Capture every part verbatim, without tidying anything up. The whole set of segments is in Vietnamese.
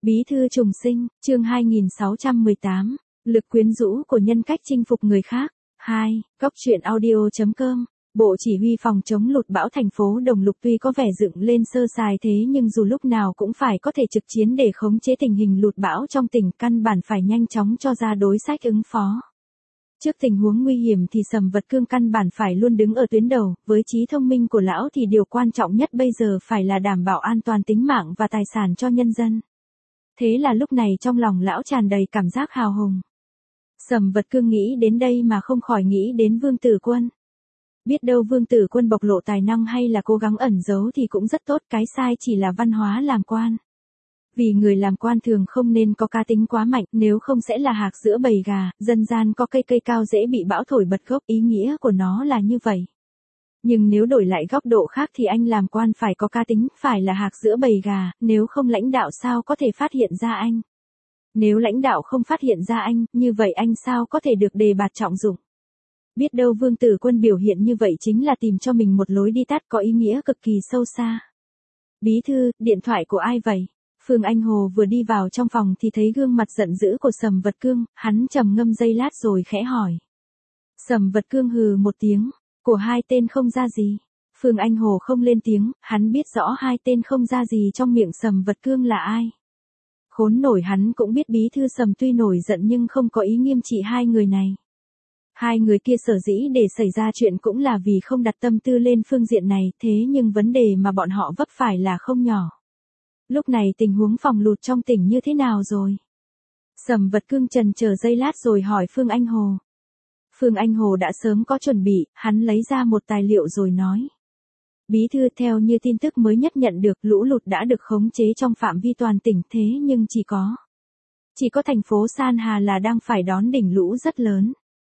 Bí thư trùng sinh, chương hai nghìn sáu trăm mười tám, lực quyến rũ của nhân cách chinh phục người khác. hai. Góc truyện audio chấm com. Bộ Chỉ huy phòng chống lụt bão thành phố Đồng Lục tuy có vẻ dựng lên sơ sài thế nhưng dù lúc nào cũng phải có thể trực chiến để khống chế tình hình lụt bão trong tỉnh, căn bản phải nhanh chóng cho ra đối sách ứng phó. Trước tình huống nguy hiểm thì Sầm Vật Cương căn bản phải luôn đứng ở tuyến đầu, với trí thông minh của lão thì điều quan trọng nhất bây giờ phải là đảm bảo an toàn tính mạng và tài sản cho nhân dân. Thế là lúc này trong lòng lão tràn đầy cảm giác hào hùng. Sầm Vật Cương nghĩ đến đây mà không khỏi nghĩ đến Vương Tử Quân. Biết đâu Vương Tử Quân bộc lộ tài năng hay là cố gắng ẩn giấu thì cũng rất tốt, cái sai chỉ là văn hóa làm quan. Vì người làm quan thường không nên có cá tính quá mạnh, nếu không sẽ là hạc giữa bầy gà, dân gian có cây cây cao dễ bị bão thổi bật gốc, ý nghĩa của nó là như vậy. Nhưng nếu đổi lại góc độ khác thì anh làm quan phải có cá tính, phải là hạc giữa bầy gà, nếu không lãnh đạo sao có thể phát hiện ra anh. Nếu lãnh đạo không phát hiện ra anh, như vậy anh sao có thể được đề bạt trọng dụng. Biết đâu Vương Tử Quân biểu hiện như vậy chính là tìm cho mình một lối đi tắt có ý nghĩa cực kỳ sâu xa. Bí thư, điện thoại của ai vậy? Phương Anh Hồ vừa đi vào trong phòng thì thấy gương mặt giận dữ của Sầm Vật Cương, hắn trầm ngâm giây lát rồi khẽ hỏi. Sầm Vật Cương hừ một tiếng, của hai tên không ra gì. Phương Anh Hồ không lên tiếng, hắn biết rõ hai tên không ra gì trong miệng Sầm Vật Cương là ai. Khốn nổi, hắn cũng biết bí thư Sầm tuy nổi giận nhưng không có ý nghiêm trị hai người này. Hai người kia sở dĩ để xảy ra chuyện cũng là vì không đặt tâm tư lên phương diện này, thế nhưng vấn đề mà bọn họ vấp phải là không nhỏ. Lúc này tình huống phòng lụt trong tỉnh như thế nào rồi? Sầm Vật Cương chần chờ giây lát rồi hỏi Phương Anh Hồ. Phương Anh Hồ đã sớm có chuẩn bị, hắn lấy ra một tài liệu rồi nói. Bí thư, theo như tin tức mới nhất nhận được, lũ lụt đã được khống chế trong phạm vi toàn tỉnh, thế nhưng chỉ có. Chỉ có thành phố San Hà là đang phải đón đỉnh lũ rất lớn.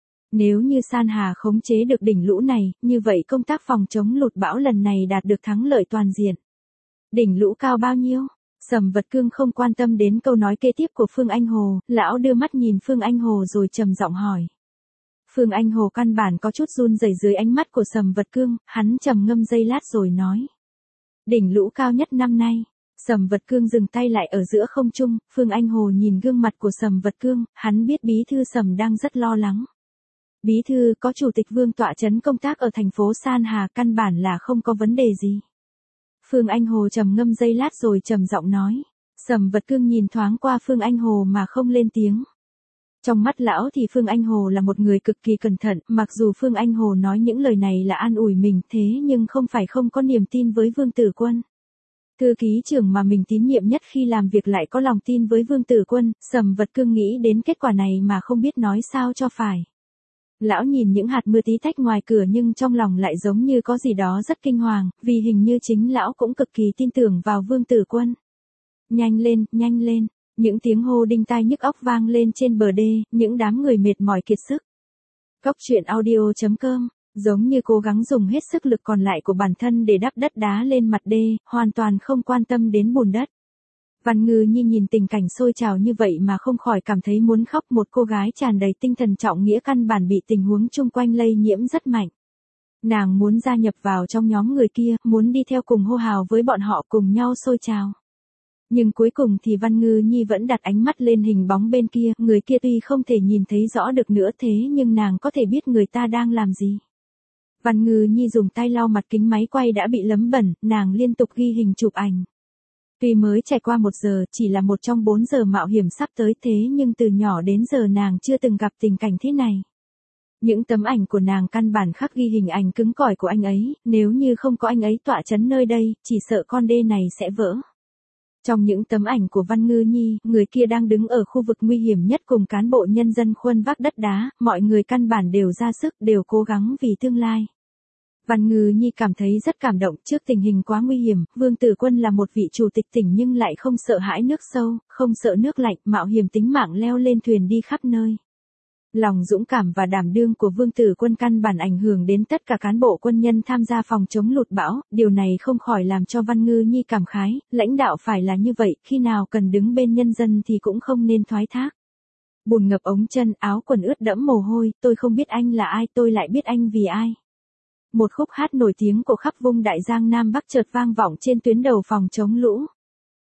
Nếu như San Hà khống chế được đỉnh lũ này, như vậy công tác phòng chống lụt bão lần này đạt được thắng lợi toàn diện. Đỉnh lũ cao bao nhiêu? Sầm Vật Cương không quan tâm đến câu nói kế tiếp của Phương Anh Hồ, lão đưa mắt nhìn Phương Anh Hồ rồi trầm giọng hỏi. Phương Anh Hồ căn bản có chút run rẩy dưới ánh mắt của Sầm Vật Cương, hắn trầm ngâm giây lát rồi nói. Đỉnh lũ cao nhất năm nay. Sầm Vật Cương dừng tay lại ở giữa không trung, Phương Anh Hồ nhìn gương mặt của Sầm Vật Cương, hắn biết bí thư Sầm đang rất lo lắng. Bí thư, có chủ tịch Vương tọa chấn công tác ở thành phố San Hà, căn bản là không có vấn đề gì. Phương Anh Hồ trầm ngâm giây lát rồi trầm giọng nói. Sầm Vật Cương nhìn thoáng qua Phương Anh Hồ mà không lên tiếng. Trong mắt lão thì Phương Anh Hồ là một người cực kỳ cẩn thận, mặc dù Phương Anh Hồ nói những lời này là an ủi mình, thế nhưng không phải không có niềm tin với Vương Tử Quân. Thư ký trưởng mà mình tín nhiệm nhất khi làm việc lại có lòng tin với Vương Tử Quân, Sầm Vật Cương nghĩ đến kết quả này mà không biết nói sao cho phải. Lão nhìn những hạt mưa tí tách ngoài cửa nhưng trong lòng lại giống như có gì đó rất kinh hoàng, vì hình như chính lão cũng cực kỳ tin tưởng vào Vương Tử Quân. Nhanh lên, nhanh lên, những tiếng hô đinh tai nhức óc vang lên trên bờ đê, những đám người mệt mỏi kiệt sức. Góc truyện audio chấm com, giống như cố gắng dùng hết sức lực còn lại của bản thân để đắp đất đá lên mặt đê, hoàn toàn không quan tâm đến bùn đất. Văn Ngư Nhi nhìn tình cảnh sôi trào như vậy mà không khỏi cảm thấy muốn khóc, một cô gái tràn đầy tinh thần trọng nghĩa căn bản bị tình huống chung quanh lây nhiễm rất mạnh. Nàng muốn gia nhập vào trong nhóm người kia, muốn đi theo cùng hô hào với bọn họ cùng nhau sôi trào. Nhưng cuối cùng thì Văn Ngư Nhi vẫn đặt ánh mắt lên hình bóng bên kia, người kia tuy không thể nhìn thấy rõ được nữa thế nhưng nàng có thể biết người ta đang làm gì. Văn Ngư Nhi dùng tay lau mặt kính máy quay đã bị lấm bẩn, nàng liên tục ghi hình chụp ảnh. Tuy mới trải qua một giờ, chỉ là một trong bốn giờ mạo hiểm sắp tới thế nhưng từ nhỏ đến giờ nàng chưa từng gặp tình cảnh thế này. Những tấm ảnh của nàng căn bản khắc ghi hình ảnh cứng cỏi của anh ấy, nếu như không có anh ấy tọa chấn nơi đây, chỉ sợ con đê này sẽ vỡ. Trong những tấm ảnh của Văn Ngư Nhi, người kia đang đứng ở khu vực nguy hiểm nhất cùng cán bộ nhân dân khuân vác đất đá, mọi người căn bản đều ra sức, đều cố gắng vì tương lai. Văn Ngư Nhi cảm thấy rất cảm động trước tình hình quá nguy hiểm, Vương Tử Quân là một vị chủ tịch tỉnh nhưng lại không sợ hãi nước sâu, không sợ nước lạnh, mạo hiểm tính mạng leo lên thuyền đi khắp nơi. Lòng dũng cảm và đảm đương của Vương Tử Quân căn bản ảnh hưởng đến tất cả cán bộ quân nhân tham gia phòng chống lụt bão, điều này không khỏi làm cho Văn Ngư Nhi cảm khái, lãnh đạo phải là như vậy, khi nào cần đứng bên nhân dân thì cũng không nên thoái thác. Bùn ngập ống chân, áo quần ướt đẫm mồ hôi, tôi không biết anh là ai, tôi lại biết anh vì ai. Một khúc hát nổi tiếng của khắp vùng Đại Giang Nam Bắc chợt vang vọng trên tuyến đầu phòng chống lũ.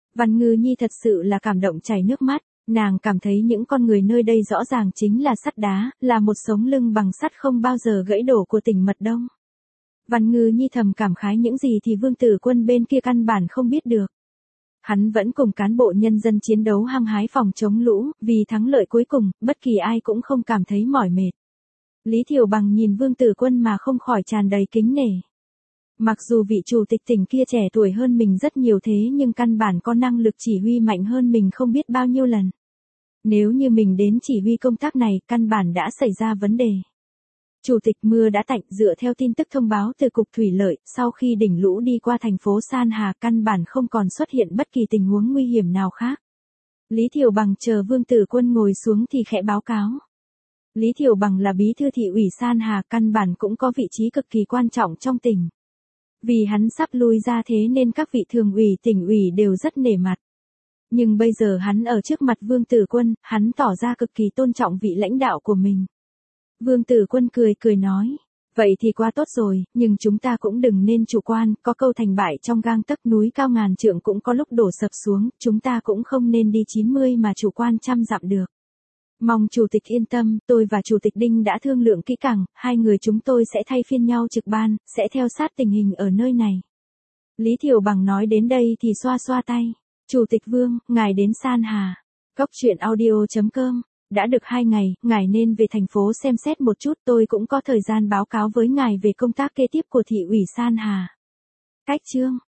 Văn Ngư Nhi thật sự là cảm động chảy nước mắt, nàng cảm thấy những con người nơi đây rõ ràng chính là sắt đá, là một sống lưng bằng sắt không bao giờ gãy đổ của tỉnh Mật Đông. Văn Ngư Nhi thầm cảm khái những gì thì Vương Tử Quân bên kia căn bản không biết được. Hắn vẫn cùng cán bộ nhân dân chiến đấu hăng hái phòng chống lũ, vì thắng lợi cuối cùng, bất kỳ ai cũng không cảm thấy mỏi mệt. Lý Thiều Bằng nhìn Vương Tử Quân mà không khỏi tràn đầy kính nể. Mặc dù vị chủ tịch tỉnh kia trẻ tuổi hơn mình rất nhiều thế nhưng căn bản có năng lực chỉ huy mạnh hơn mình không biết bao nhiêu lần. Nếu như mình đến chỉ huy công tác này, căn bản đã xảy ra vấn đề. Chủ tịch mưa đã tạnh, dựa theo tin tức thông báo từ Cục Thủy Lợi, sau khi đỉnh lũ đi qua thành phố San Hà căn bản không còn xuất hiện bất kỳ tình huống nguy hiểm nào khác. Lý Thiều Bằng chờ Vương Tử Quân ngồi xuống thì khẽ báo cáo. Lý Thiều Bằng là bí thư thị ủy San Hà, căn bản cũng có vị trí cực kỳ quan trọng trong tỉnh. Vì hắn sắp lui ra thế nên các vị thường ủy tỉnh ủy đều rất nể mặt. Nhưng bây giờ hắn ở trước mặt Vương Tử Quân, hắn tỏ ra cực kỳ tôn trọng vị lãnh đạo của mình. Vương Tử Quân cười cười nói, vậy thì quá tốt rồi, nhưng chúng ta cũng đừng nên chủ quan, có câu thành bại trong gang tấc núi cao ngàn trượng cũng có lúc đổ sập xuống, chúng ta cũng không nên đi chín mươi mà chủ quan trăm dặm được. Mong chủ tịch yên tâm, tôi và chủ tịch Đinh đã thương lượng kỹ càng, hai người chúng tôi sẽ thay phiên nhau trực ban, sẽ theo sát tình hình ở nơi này. Lý Thiều Bằng nói đến đây thì xoa xoa tay. Chủ tịch Vương, ngài đến San Hà. Cốc truyện audio chấm com. Đã được hai ngày, ngài nên về thành phố xem xét một chút, tôi cũng có thời gian báo cáo với ngài về công tác kế tiếp của thị ủy San Hà. Cách chương.